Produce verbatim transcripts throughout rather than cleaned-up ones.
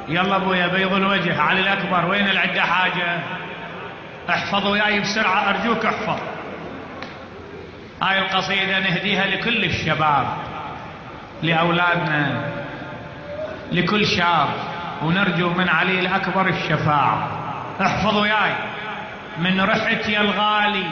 يلا ابويا بيض الوجه علي الأكبر، وين العدة حاجة؟ احفظوا وياي بسرعة أرجوك احفظ. هاي القصيدة نهديها لكل الشباب، لأولادنا، لكل شاب، ونرجو من علي الأكبر الشفاعة. احفظوا وياي. من رحت يا الغالي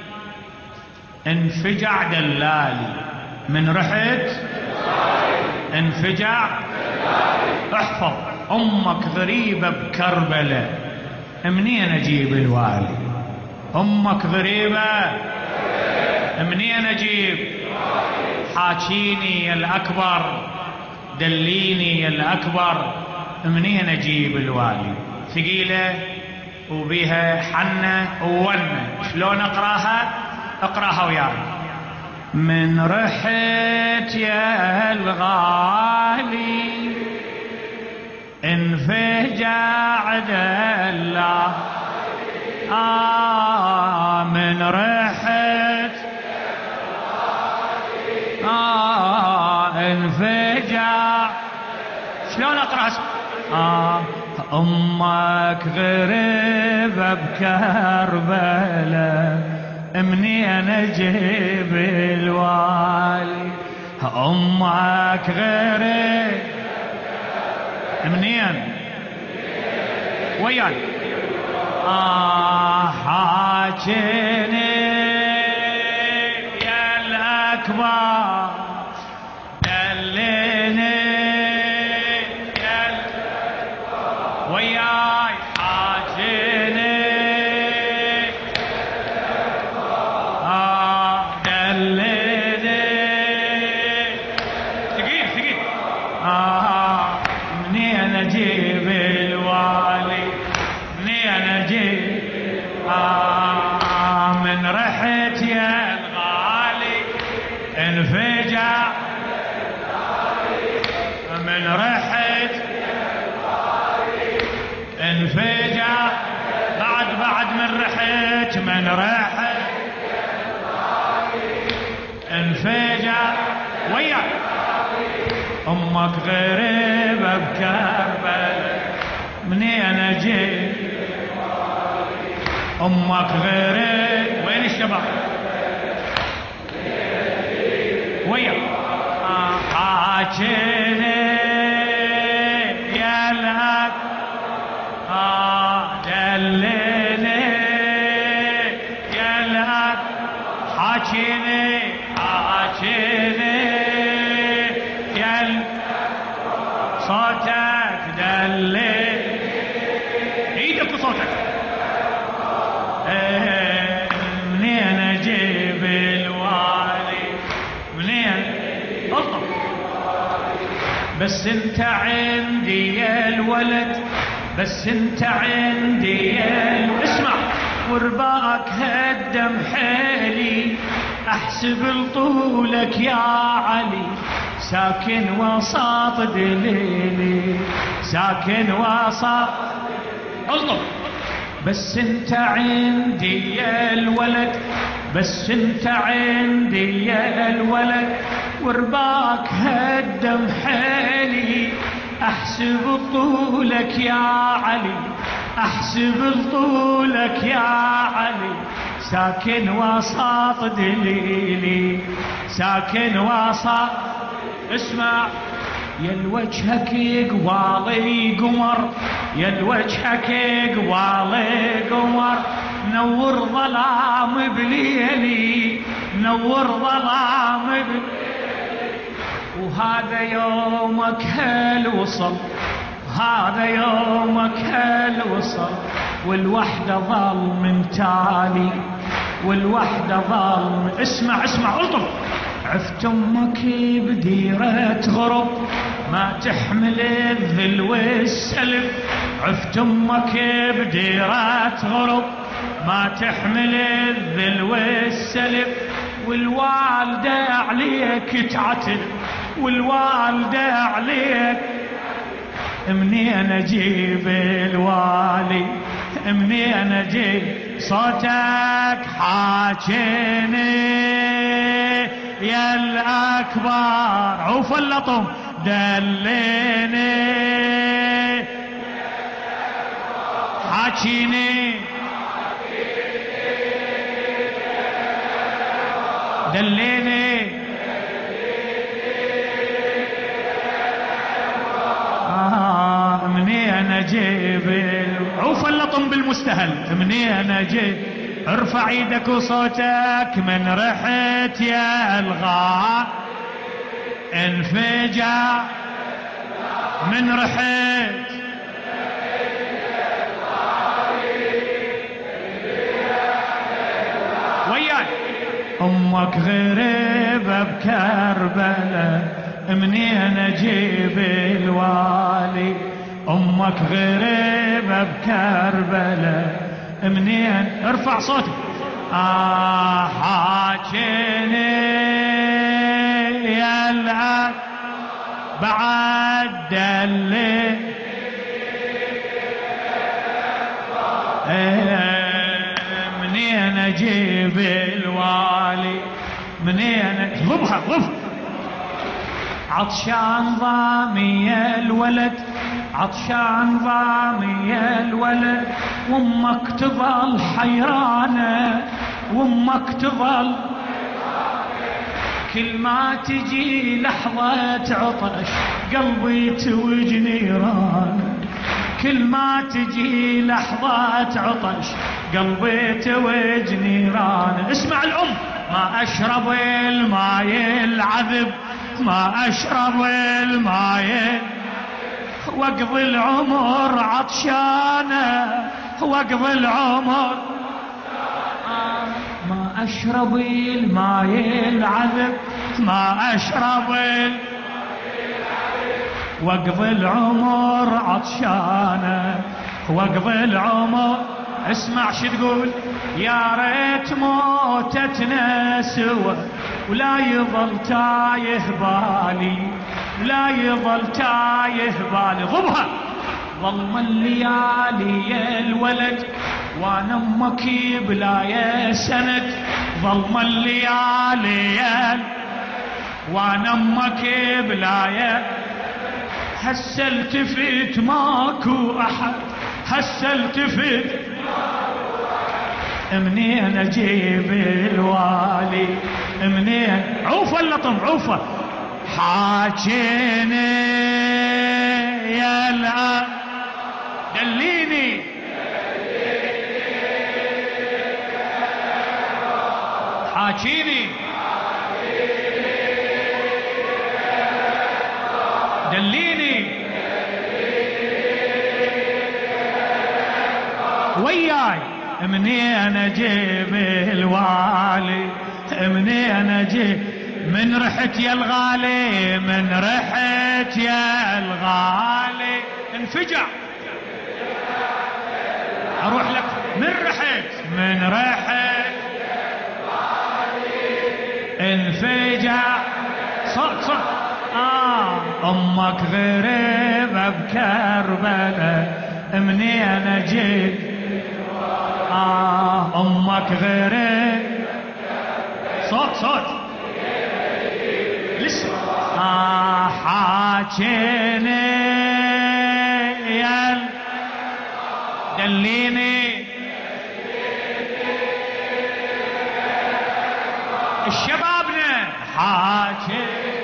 انفجع دلالي، من رحت انفجع. احفظ. امك غريبة بكربلة، منين اجيب الوالي؟ امك غريبة منين اجيب؟ حاكيني يا الاكبر، دليني يا الاكبر، منين اجيب الوالي؟ ثقيلة وبيها حنة وونة. شلون اقراها؟ اقراها وياي. من رحت يا الغالي انفجع دلا، آه من رحت آه انفجع. شلون اقرا؟ آه امك غريبة بكربلة، منين اجيب الوالي؟ امك غريبة منين؟ وياي. آه حاكيني يا الأكبر، دليني يا الأكبر، وياي حاكيني آه دليني. ثقيل ثقيل. آه منين اجيب الوالي؟ منين اجيب؟ آه من رحت يا الغالي انفجع، من رحت انفجع. بعد بعد من رحت، من رحت انفجع. وياك. امك غريبة بكربلة، منين اجيب؟ امك غريبة. وين الشباب؟ وياك. آه حاكيني يا الأك، آه دليني يا الأك، حاكيني حاكيني يا ال... صوتك دلي ايدك وصوتك. ايه منين اجيب الوالي؟ منين؟ اطلب. بس انت عندي يا الولد، بس انت عندي يا الولد. اسمع. ورباك هدم حيلي، احسب لطولك يا علي، ساكن وسط دليلي، ساكن وسط. اطلب. بس انت عندي يا الولد، بس انت عندي يا الولد، ورباك هدم حيلي، احسب طولك يا علي، احسب طولك يا علي، ساكن وسط دليلي، ساكن وسط. اسمع. يا الوجهك يقوالي قمر، يا الوجهك يقوالي قمر، نور ظلام بليلي، نور ظلام بليلي. وهذا يومك هل وصل، هذا يومك هل وصل، والوحدة ظل من تالي، والوحدة ظل من... اسمع اسمع. الطف. عفت امك بديرة غرب، ما تحمل الذل والسلب، عفت امك بديرة غرب، ما تحمل الذل والسلب، والوالدة عليك تعتل، والوالدة عليك. منين اجيب الوالي؟ منين اجيب؟ صوتك حاكيني يا الأكبر، عوف اللطم، دليني حاجيني دليني آه منين اجيب عوف اللطم بالمستهل منين اجيب ارفع ايدك وصوتك من رحت يا الغار انفجع من رحت وياي امك غريبة بكربلاء منين اجيب الوالي امك غريبة بكربلاء منين ارفع صوتك آه حاجيني يا الأب بعد دلي منين اجيب الوالي منين ضبها ضبها عطشان ضامي يا الولد عطشان ضامي يا الولد وامك تظل حيرانه وامك تظل كل ما تجي لحظة عطش قلبي توج نيران كل ما تجي لحظة عطش قلبي توج نيران اسمع الأم ما أشرب الماء العذب ما أشرب الماء واقضي العمر عطشانة واقضي العمر ما أشرب الماء العذب ما أشرب واقضي العمر عطشانة واقضي العمر اسمع شو تقول يا ريت موتتنا سوا ولا يظل تايه بالي لا يظل تايه بالي ضبها ظلم الليالي يا الولد وانا امك بلا يا سند ظلم الليالي يا وانا امك بلا يا هسه التفت ماكو احد هسه التفت منين اجيب الوالي منين عوفه اللطم عوفه حاجيني يا الأب دليني حاجيني دليني وياي منين اجيب الوالي منين اجيب من رحت يا الغالي من رحت يا الغالي انفجع اروح لك من رحت من رحت انفجع صوت صوت آه امك غريبة بكربلاء منين اجيب آه امك غريبة صوت صوت لسه آه حاجيني يا دليني الشبابنا حاجيني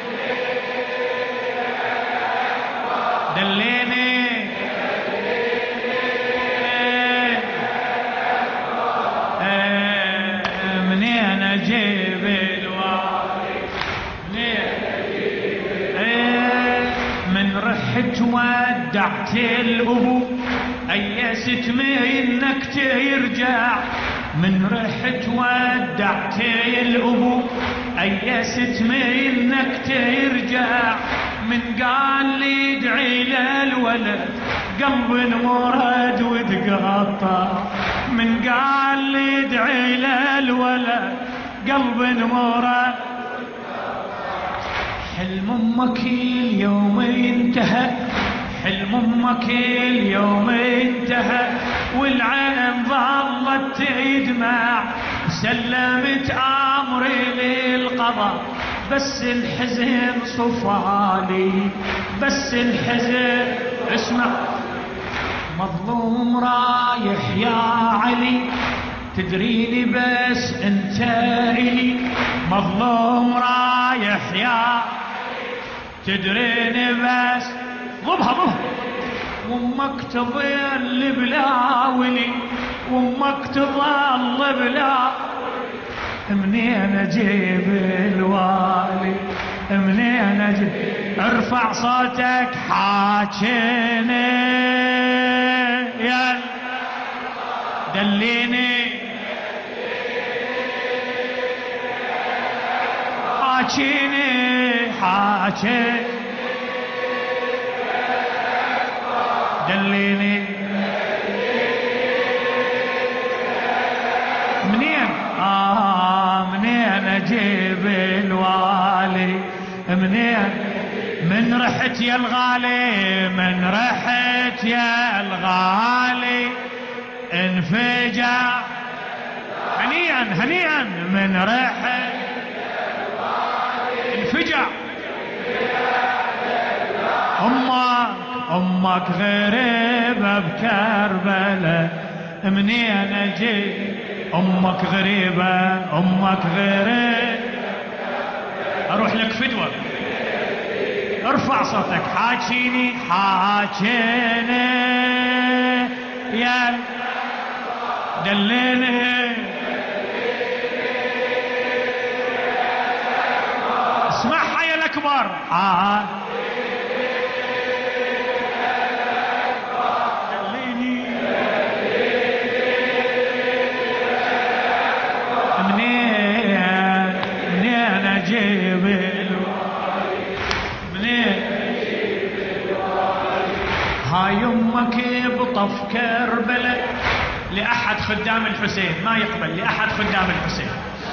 دليني منين اجيب الوالي من رحت ودعت الابو ايست منك ترجع من رحت ودعت الابو ايست منك ترجع من قال لي ادعي للولد قلب انورد وتقطع من قال لي ادعي للولد قلب انورد حلم امك اليوم انتهى حلم امك اليوم انتهى والعين ظلت تدمع سلمت امري للقضاء بس الحزن صفالي بس الحزن اسمع مظلوم راح رايح يا علي تدريني بس انت الي مظلوم رايح يا تدريني بس ضبها ضبها وامك تظل بلاولي وامك تظل بلا منين اجيب الوالي منين اجيب ارفع صوتك حاكيني يا دليني حاكيني حاكيني دليني منين آه منين اجيب الوالي منين من رحت يا الغالي من رحت يا الغالي انفجع هنيئا هنيئا من رحت انفجع امك امك غريبة بكربلاء منين اجي امك غريبة امك غريبة اروح لك فدوة ارفع صوتك حاكيني حاكيني يا دليني اسمعها يا الاكبر آه. دليني منين منين اجيب هاي امك بطف كربلاء لاحد خدام الحسين ما يقبل لاحد خدام الحسين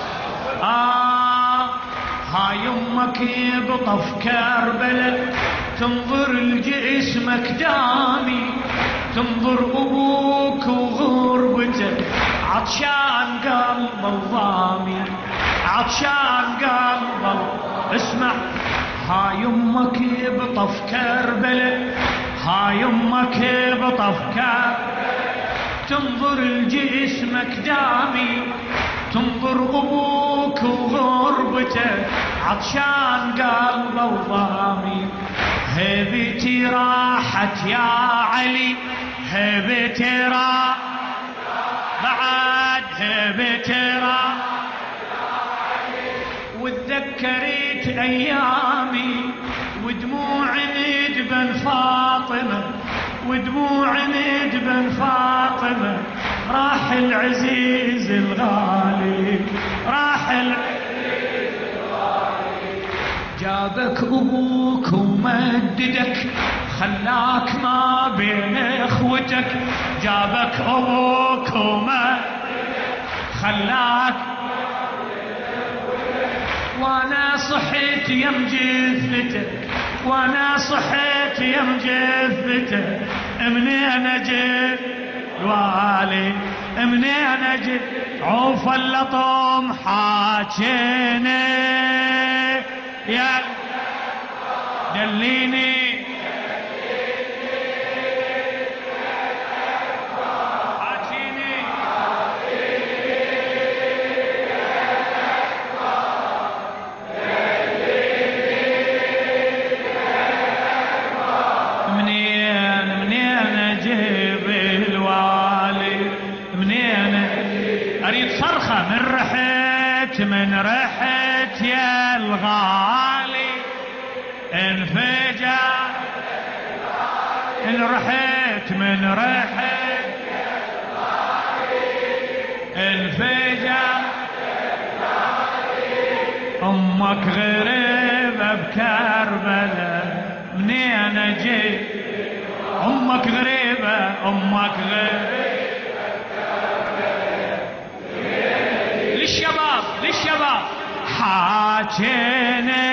آه هاي امك بطف كربلاء تنظر لجسمك دامي تنظر ابوك وغربته عطشان قلب الضامي عطشان قلب اسمع هاي امك بطف كربلاء هاي امك بطف كربلاء تنظر لجسمك دامي تنظر ابوك وغربته عطشان قلبه وضامي هيبتي راحت يا علي هيبتي راحت بعد هيبتي راحت وتذكرت ايامي ودموع ندبن فاطمه ودموع ندبن فاطمه راح العزيز الغالي راح العزيز الغالي جابك ابوك ومددك خلاك ما بين اخوتك جابك ابوك ومددك خلاك وانا صحيت يم جثتك وانا صحيت يم جثتك منين اجي الوالي منين اجي عوف اللطم حاكيني يا دليني اريد صرخة من رحت من رحت يا الغالي انفجع ان رحت من رحت انفجع امك غريبة بكربلاء منين اجي امك غريبة امك غريبة للشباب للشباب حاكيني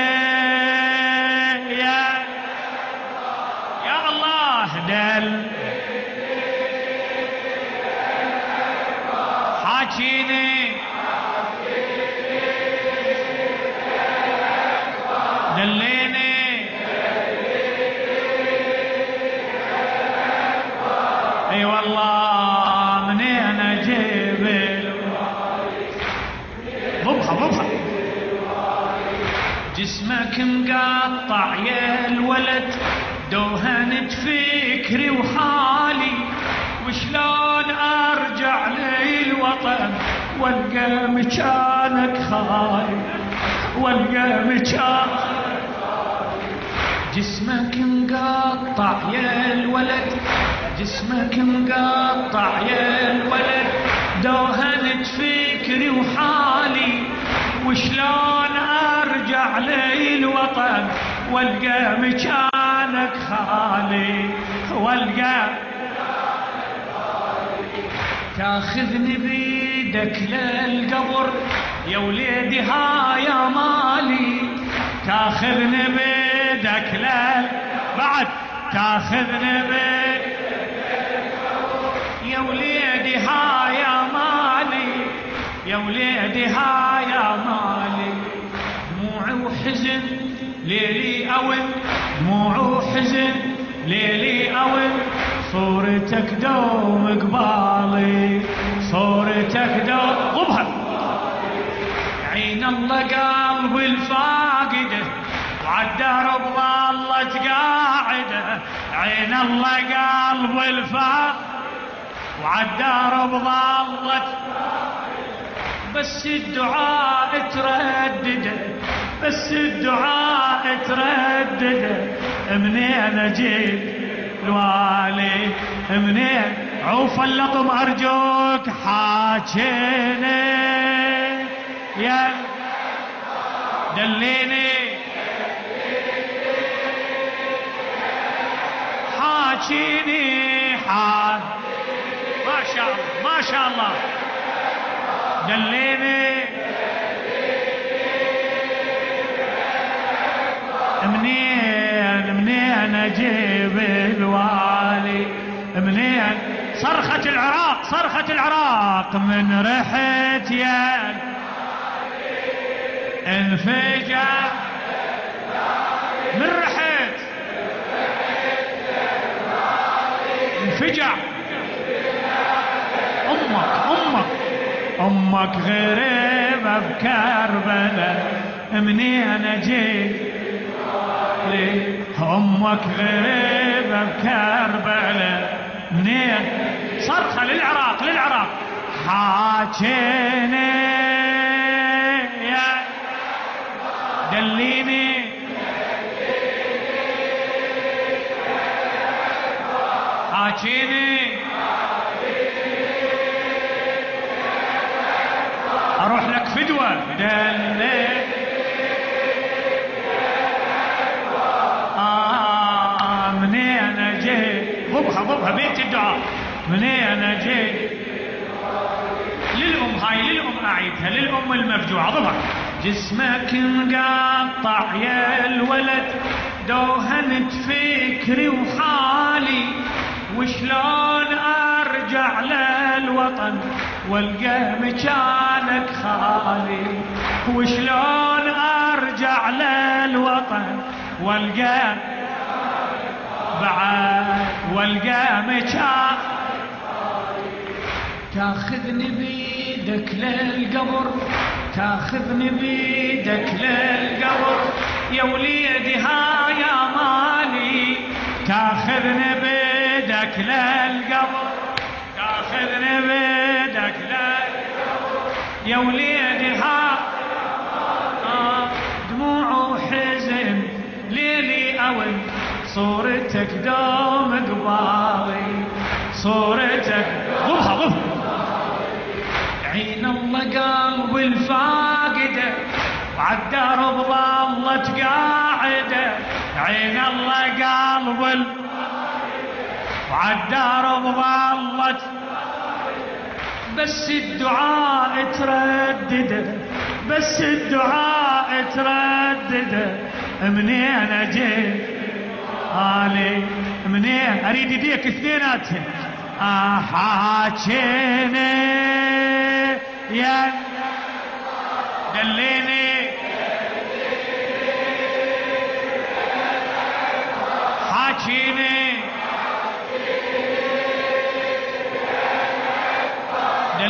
يا يا الله دل حاكيني دليني اي والله نجيب ضبها ضبها. جسمك مقطع يا الولد دوهنت فكري وحالي، وشلون ارجع للوطن والقى مكانك خالي، والقى مكانك. جسمك مقطع يا الولد، جسمك مقطع يا الولد دوهنت فكري وحالي، وشلون ارجع للوطن والقى مكانك خالي، والقى تاخذني بيدك للقبر يا وليدي هايا مالي، تاخذني بيدك لل بعد تاخذني بيدك يا وليدي هايا مالي، يا وليدي هايا مالي. دموعي وحزن ليلي أول، دموعي وحزن ليلي أول، صورتك دوم قبالي، صورتك دوم ضبها. عين الله قلب الفاقده وعالدرب ظلت قاعده، عين الله قلب الفاقده وعالدرب ظلت، بس الدعاء تردده، بس الدعاء تردده. منين اجيب الوالي منين؟ عوف اللطم ارجوك حاجيني يا دليني، حاجيني حاج ما شاء الله ما شاء الله دليني. منين منين اجيب الوالي منين؟ صرخة العراق صرخة العراق من ريحة يا انفجع من ريحة انفجع. امك امك امك غريبة بكربلاء، منين اجيب امك غريبة بكربلاء منين؟ صرخة للعراق للعراق حاجيني يا دليني، حاجيني اروح لك فدوة دلي. آه منين اجي ضبها ضبها بيت الدعاء. منين اجي للام هاي للام اعيدها للام المفجوعة ضبها. جسمك مقطع يا الولد دوهنت فكري وحالي، وشلون ارجع للوطن والقى مكانك خالي، وشلون ارجع للوطن والقى بعد والقى مكان. تاخذني بيدك للقبر، تاخذني بيدك للقبر يا وليدي هايا مالي، تاخذني بيدك للقبر، تاخذني بيدك للقبر يا وليدي ها. آه دموع وحزن ليلي أول، صورتك دوم قبالي، صورتك ضبها ضبها. عين الله قلب الفاقده وعالدرب ظلت قاعده، عين الله قلب ال... وعالدرب ظلت، بس الدعاء تردده، بس الدعاء تردده. منين اجيب علي منين؟ اريد يديك اثنيناتهم. احاكيني يا دليني، حاكيني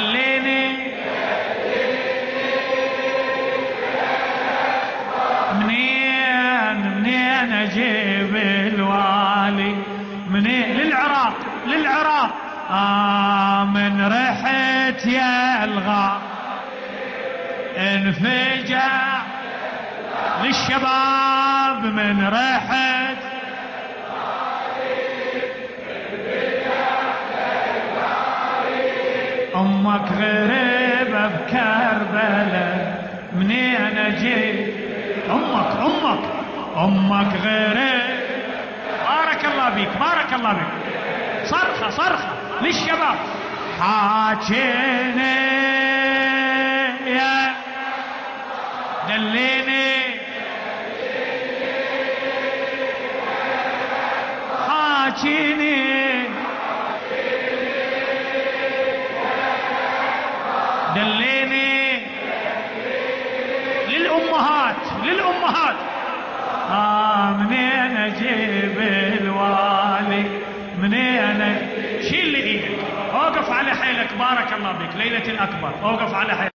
للعراق. آه من رحت يا الغار انفجع للشباب، من رحت امك غريبة بكربلاء منين اجيت، امك امك امك غريب. بارك الله بيك بارك الله بيك. صرخة صرخة للشباب. حاجيني يا دليني حاجيني دليني للأمهات للأمهات. آه منين أجيب الوالي منين. شيل لي إيدك اوقف على حيلك. بارك الله بك ليلة الأكبر اوقف على حيلك.